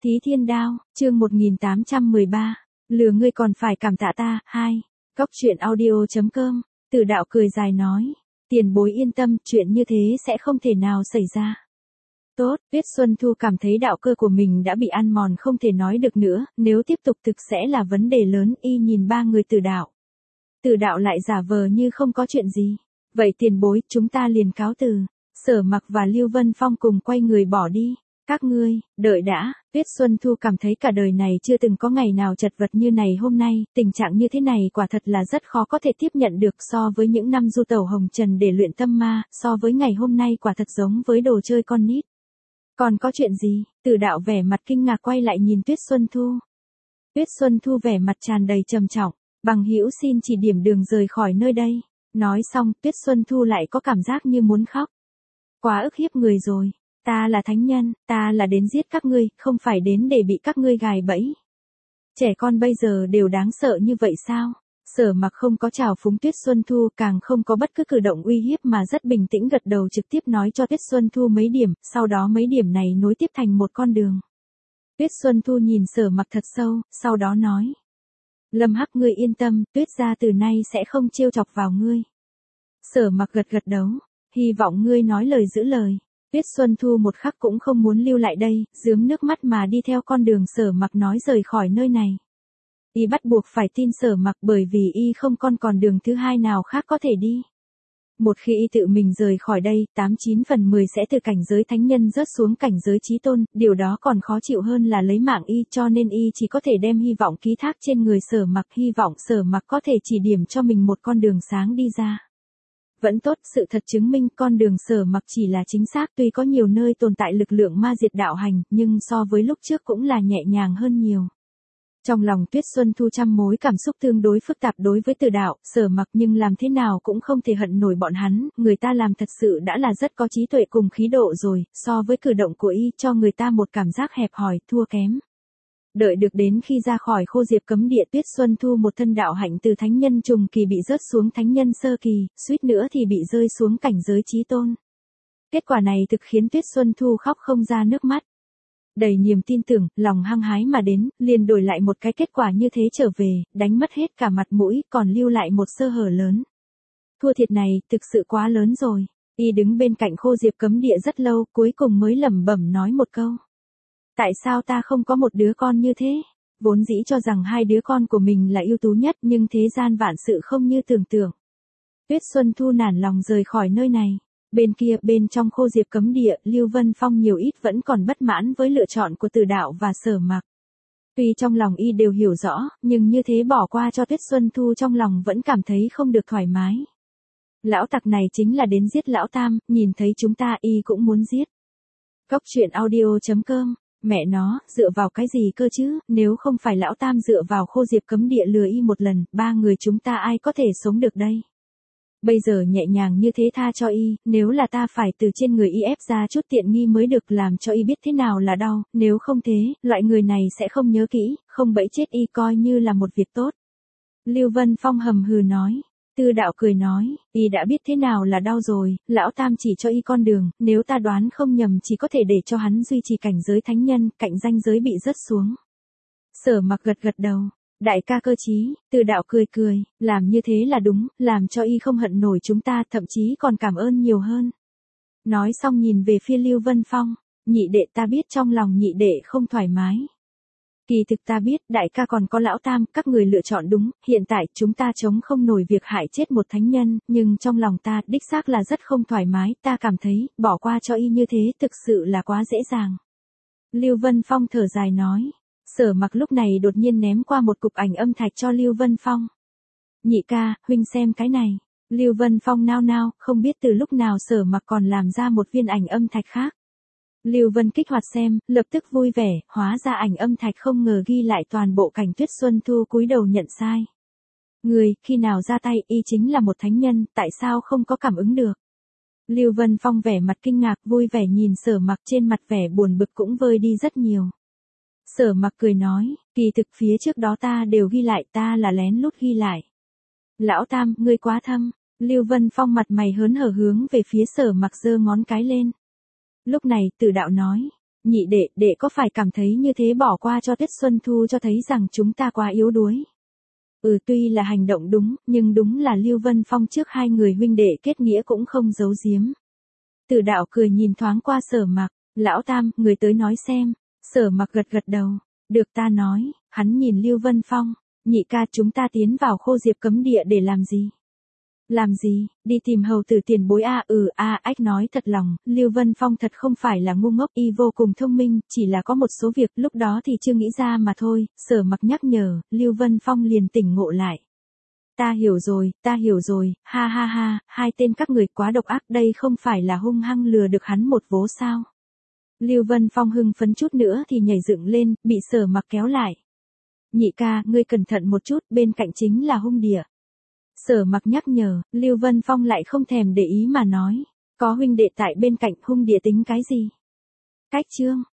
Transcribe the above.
Thí Thiên Đao, chương 1813. Lừa ngươi còn phải cảm tạ ta. 2. Góc truyện audio.com. Từ Đạo cười dài nói. Tiền bối yên tâm, chuyện như thế sẽ không thể nào xảy ra. Tốt, Tuyết Xuân Thu cảm thấy đạo cơ của mình đã bị ăn mòn không thể nói được nữa, nếu tiếp tục thực sẽ là vấn đề lớn. Y nhìn ba người Từ Đạo. Từ Đạo lại giả vờ như không có chuyện gì. Vậy tiền bối, chúng ta liền cáo từ. Sở Mặc và Lưu Vân Phong cùng quay người bỏ đi. Các ngươi, đợi đã, Tuyết Xuân Thu cảm thấy cả đời này chưa từng có ngày nào chật vật như này hôm nay, tình trạng như thế này quả thật là rất khó có thể tiếp nhận được so với những năm du tẩu hồng trần để luyện tâm ma, so với ngày hôm nay quả thật giống với đồ chơi con nít. Còn có chuyện gì? Từ Đạo vẻ mặt kinh ngạc quay lại nhìn Tuyết Xuân Thu. Tuyết Xuân Thu vẻ mặt tràn đầy trầm trọng, bằng hữu xin chỉ điểm đường rời khỏi nơi đây. Nói xong, Tuyết Xuân Thu lại có cảm giác như muốn khóc. Quá ức hiếp người rồi. Ta là thánh nhân, ta là đến giết các ngươi, không phải đến để bị các ngươi gài bẫy. Trẻ con bây giờ đều đáng sợ như vậy sao? Sở Mặc không có trào phúng Tuyết Xuân Thu, càng không có bất cứ cử động uy hiếp mà rất bình tĩnh gật đầu trực tiếp nói cho Tuyết Xuân Thu mấy điểm, sau đó mấy điểm này nối tiếp thành một con đường. Tuyết Xuân Thu nhìn Sở Mặc thật sâu, sau đó nói. Lâm Hắc ngươi yên tâm, Tuyết gia từ nay sẽ không trêu chọc vào ngươi. Sở Mặc gật gật đầu, hy vọng ngươi nói lời giữ lời. Tuyết Xuân Thu một khắc cũng không muốn lưu lại đây, rướm nước mắt mà đi theo con đường Sở Mặc nói rời khỏi nơi này. Y bắt buộc phải tin Sở Mặc bởi vì y không còn đường thứ hai nào khác có thể đi. Một khi y tự mình rời khỏi đây, 89 phần 10 sẽ từ cảnh giới thánh nhân rớt xuống cảnh giới chí tôn, điều đó còn khó chịu hơn là lấy mạng y, cho nên y chỉ có thể đem hy vọng ký thác trên người Sở Mặc, hy vọng Sở Mặc có thể chỉ điểm cho mình một con đường sáng đi ra. Vẫn tốt, sự thật chứng minh con đường Sở Mặc chỉ là chính xác, tuy có nhiều nơi tồn tại lực lượng ma diệt đạo hành, nhưng so với lúc trước cũng là nhẹ nhàng hơn nhiều. Trong lòng Tuyết Xuân Thu trăm mối cảm xúc tương đối phức tạp đối với Từ Đạo, Sở Mặc nhưng làm thế nào cũng không thể hận nổi bọn hắn, người ta làm thật sự đã là rất có trí tuệ cùng khí độ rồi, so với cử động của y cho người ta một cảm giác hẹp hòi, thua kém. Đợi được đến khi ra khỏi Khô Diệp cấm địa, Tuyết Xuân Thu một thân đạo hạnh từ thánh nhân trùng kỳ bị rớt xuống thánh nhân sơ kỳ, suýt nữa thì bị rơi xuống cảnh giới chí tôn. Kết quả này thực khiến Tuyết Xuân Thu khóc không ra nước mắt. Đầy niềm tin tưởng, lòng hăng hái mà đến, liền đổi lại một cái kết quả như thế trở về, đánh mất hết cả mặt mũi, còn lưu lại một sơ hở lớn. Thua thiệt này, thực sự quá lớn rồi. Y đứng bên cạnh Khô Diệp cấm địa rất lâu, cuối cùng mới lẩm bẩm nói một câu. Tại sao ta không có một đứa con như thế? Vốn dĩ cho rằng hai đứa con của mình là ưu tú nhất, nhưng thế gian vạn sự không như tưởng tượng. Tuyết Xuân Thu nản lòng rời khỏi nơi này. Bên kia, bên trong Khô Diệp cấm địa, Lưu Vân Phong nhiều ít vẫn còn bất mãn với lựa chọn của Từ Đạo và Sở Mặc. Tuy trong lòng y đều hiểu rõ, nhưng như thế bỏ qua cho Tuyết Xuân Thu trong lòng vẫn cảm thấy không được thoải mái. Lão tặc này chính là đến giết lão Tam, nhìn thấy chúng ta y cũng muốn giết. Góc truyện audio.com. Mẹ nó, dựa vào cái gì cơ chứ, nếu không phải lão Tam dựa vào Khô Diệp cấm địa lừa y một lần, ba người chúng ta ai có thể sống được đây. Bây giờ nhẹ nhàng như thế tha cho y, nếu là ta phải từ trên người y ép ra chút tiện nghi mới được làm cho y biết thế nào là đau, nếu không thế, loại người này sẽ không nhớ kỹ, không bẫy chết y coi như là một việc tốt. Lưu Vân Phong hầm hừ nói. Từ Đạo cười nói, y đã biết thế nào là đau rồi, lão Tam chỉ cho y con đường, nếu ta đoán không nhầm chỉ có thể để cho hắn duy trì cảnh giới thánh nhân, cạnh ranh giới bị rớt xuống. Sở Mặc gật gật đầu, đại ca cơ trí, Từ Đạo cười cười, làm như thế là đúng, làm cho y không hận nổi chúng ta, thậm chí còn cảm ơn nhiều hơn. Nói xong nhìn về phía Lưu Vân Phong, nhị đệ ta biết trong lòng nhị đệ không thoải mái. Kỳ thực ta biết, đại ca còn có lão Tam, các người lựa chọn đúng, hiện tại chúng ta chống không nổi việc hại chết một thánh nhân, nhưng trong lòng ta đích xác là rất không thoải mái, ta cảm thấy, bỏ qua cho y như thế thực sự là quá dễ dàng. Lưu Vân Phong thở dài nói, Sở Mặc lúc này đột nhiên ném qua một cục ảnh âm thạch cho Lưu Vân Phong. Nhị ca, huynh xem cái này. Lưu Vân Phong nao nao, không biết từ lúc nào Sở Mặc còn làm ra một viên ảnh âm thạch khác. Lưu Vân kích hoạt xem, lập tức vui vẻ, hóa ra ảnh âm thạch không ngờ ghi lại toàn bộ cảnh Tuyết Xuân Thu cúi đầu nhận sai. Người, khi nào ra tay, y chính là một thánh nhân, tại sao không có cảm ứng được? Lưu Vân Phong vẻ mặt kinh ngạc, vui vẻ nhìn Sở Mặc, trên mặt vẻ buồn bực cũng vơi đi rất nhiều. Sở Mặc cười nói, kỳ thực phía trước đó ta đều ghi lại, ta là lén lút ghi lại. Lão Tam, ngươi quá thâm. Lưu Vân Phong mặt mày hớn hở hướng về phía Sở Mặc giơ ngón cái lên. Lúc này, Từ Đạo nói, nhị đệ, đệ có phải cảm thấy như thế bỏ qua cho Tiết Xuân Thu cho thấy rằng chúng ta quá yếu đuối? Tuy là hành động đúng, nhưng đúng là Lưu Vân Phong trước hai người huynh đệ kết nghĩa cũng không giấu giếm. Từ Đạo cười nhìn thoáng qua Sở Mặc, lão tam, người tới nói xem. Sở Mặc gật gật đầu, được ta nói, hắn nhìn Lưu Vân Phong, nhị ca chúng ta tiến vào Khô Diệp cấm địa để làm gì? Làm gì, đi tìm hầu tử tiền bối ách nói thật lòng, Lưu Vân Phong thật không phải là ngu ngốc, y vô cùng thông minh, chỉ là có một số việc lúc đó thì chưa nghĩ ra mà thôi. Sở Mặc nhắc nhở, Lưu Vân Phong liền tỉnh ngộ lại. Ta hiểu rồi, ha ha ha, hai tên các người quá độc ác, đây không phải là hung hăng lừa được hắn một vố sao? Lưu Vân Phong hưng phấn chút nữa thì nhảy dựng lên, bị Sở Mặc kéo lại. Nhị ca, ngươi cẩn thận một chút, bên cạnh chính là hung địa. Sở Mặc nhắc nhở, Lưu Vân Phong lại không thèm để ý mà nói. Có huynh đệ tại bên cạnh, hung địa tính cái gì? Cách chương.